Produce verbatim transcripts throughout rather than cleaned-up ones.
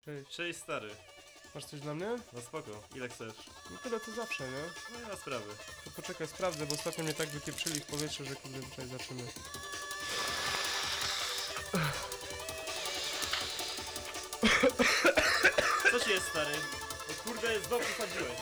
Cześć. Cześć stary. Masz coś dla mnie? No spoko, ile chcesz? No tyle to zawsze, nie? No nie ma sprawy. To poczekaj, sprawdzę, bo ostatnio mnie tak wypieprzyli w powietrze, że kurde, tutaj zaczymy. Co ci jest stary? O kurde, znowu wsadziłeś.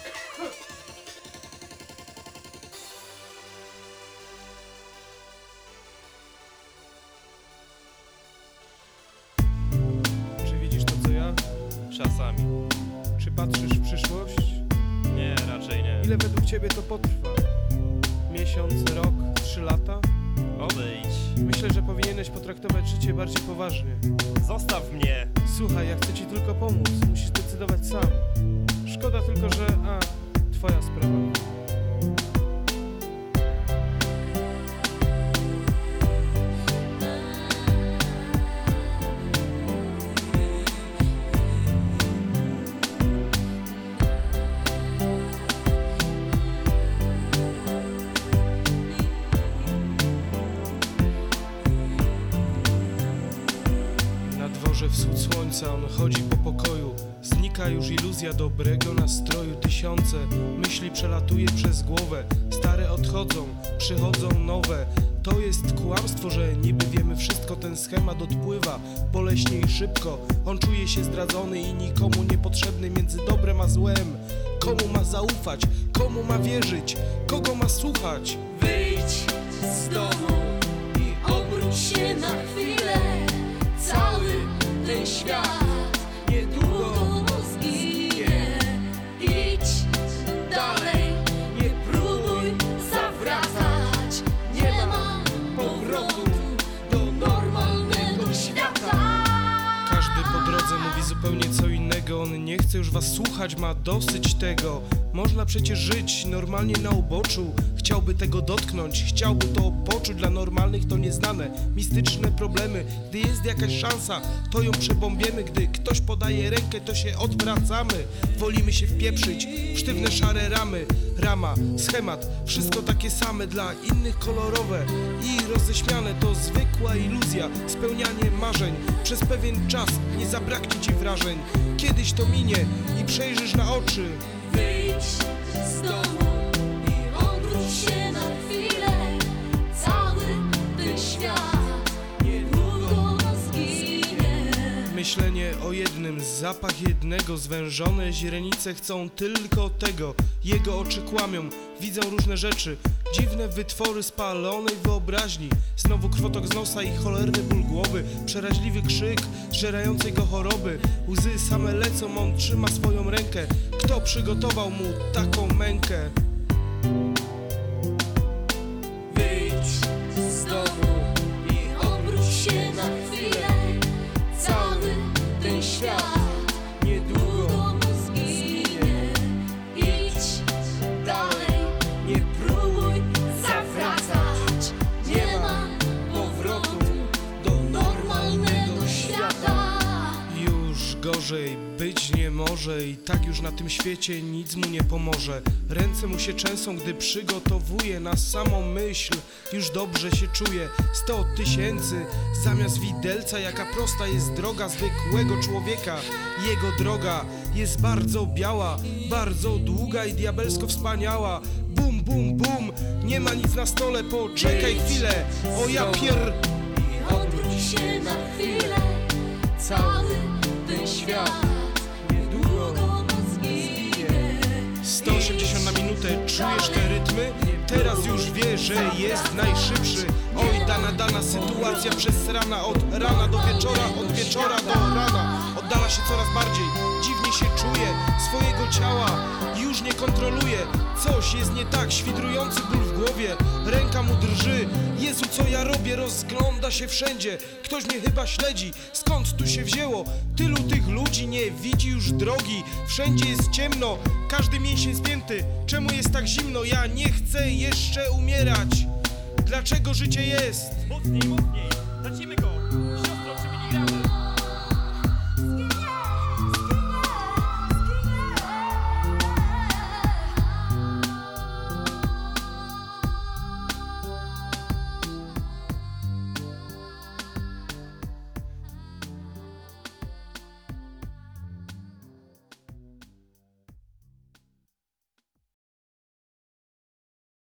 Czy widzisz to, co ja? Czasami. Czy patrzysz w przyszłość? Nie, raczej nie. Ile według ciebie to potrwa? Miesiąc, rok, trzy lata? Odejdź. Myślę, że powinieneś potraktować życie bardziej poważnie. Zostaw mnie. Słuchaj, ja chcę ci tylko pomóc, musisz decydować sam. Szkoda tylko, że... a, twoja sprawa. Na dworze wschód słońca, on chodzi po pokoju. Znika już iluzja dobrego nastroju. Tysiące myśli przelatuje przez głowę. Stare odchodzą, przychodzą nowe. To jest kłamstwo, że niby wiemy wszystko. Ten schemat odpływa boleśnie i szybko. On czuje się zdradzony i nikomu niepotrzebny między dobrem a złem. Komu ma zaufać? Komu ma wierzyć? Kogo ma słuchać? Wyjdź z domu i obróć się na chwilę. Cały ten świat niedługo zginie. Idź dalej, nie próbuj zawracać. Nie ma powrotu do normalnego świata. Każdy po drodze mówi zupełnie co innego. On nie chce już was słuchać, ma dosyć tego. Można przecież żyć normalnie na uboczu. Chciałby tego dotknąć, chciałby to poczuć. Dla normalnych to nieznane, mistyczne problemy. Gdy jest jakaś szansa, to ją przebombiemy. Gdy ktoś podaje rękę, to się odwracamy. Wolimy się wpieprzyć w sztywne szare ramy. Rama, schemat, wszystko takie same. Dla innych kolorowe i roześmiane. To zwykła iluzja, spełnianie marzeń. Przez pewien czas nie zabraknie ci wrażeń. Kiedyś to minie i przejrzysz na oczy. Wyjdź z domu i obróć się na chwilę. Cały ten świat niedługo zginie. Myślenie o jednym, zapach jednego. Zwężone źrenice chcą tylko tego. Jego oczy kłamią, widzą różne rzeczy. Dziwne wytwory spalonej wyobraźni. Znowu krwotok z nosa i cholerny ból głowy. Przeraźliwy krzyk zżerającej go choroby. Łzy same lecą, on trzyma swoją rękę. Kto przygotował mu taką mękę? Wyjdź z domu i obróć się na chwilę. Cały ten świat niedługo zginie. Idź dalej, nie próbuj zawracać. Nie ma powrotu do normalnego świata. Już gorzej być nie może i tak już na tym świecie nic mu nie pomoże. Ręce mu się trzęsą, gdy przygotowuje na samą myśl. Już dobrze się czuje. Sto tysięcy zamiast widelca. Jaka prosta jest droga zwykłego człowieka. Jego droga jest bardzo biała, bardzo długa i diabelsko wspaniała. Bum, bum, bum, nie ma nic na stole. Poczekaj chwilę, o ja pier... I obróć się na chwilę. Cały ten świat niedługo zginie. sto osiemdziesiąt na minutę, czujesz te rytmy? Teraz już wiesz, że jest najszybszy. Oj, dana, dana sytuacja przez rana. Od rana do wieczora, od wieczora do rana. Oddala się coraz bardziej, dziwnie się czuje swojego ciała, już nie kontroluje. Coś jest nie tak, świdrujący ból w głowie. Ręka mu drży, Jezu, co ja robię? Rozgląda się wszędzie, ktoś mnie chyba śledzi. Skąd tu się wzięło tylu tych ludzi? Nie widzi już drogi, wszędzie jest ciemno. Każdy mięsień spięty, czemu jest tak zimno? Ja nie chcę jeszcze umierać. Dlaczego życie jest? Mocniej, mocniej.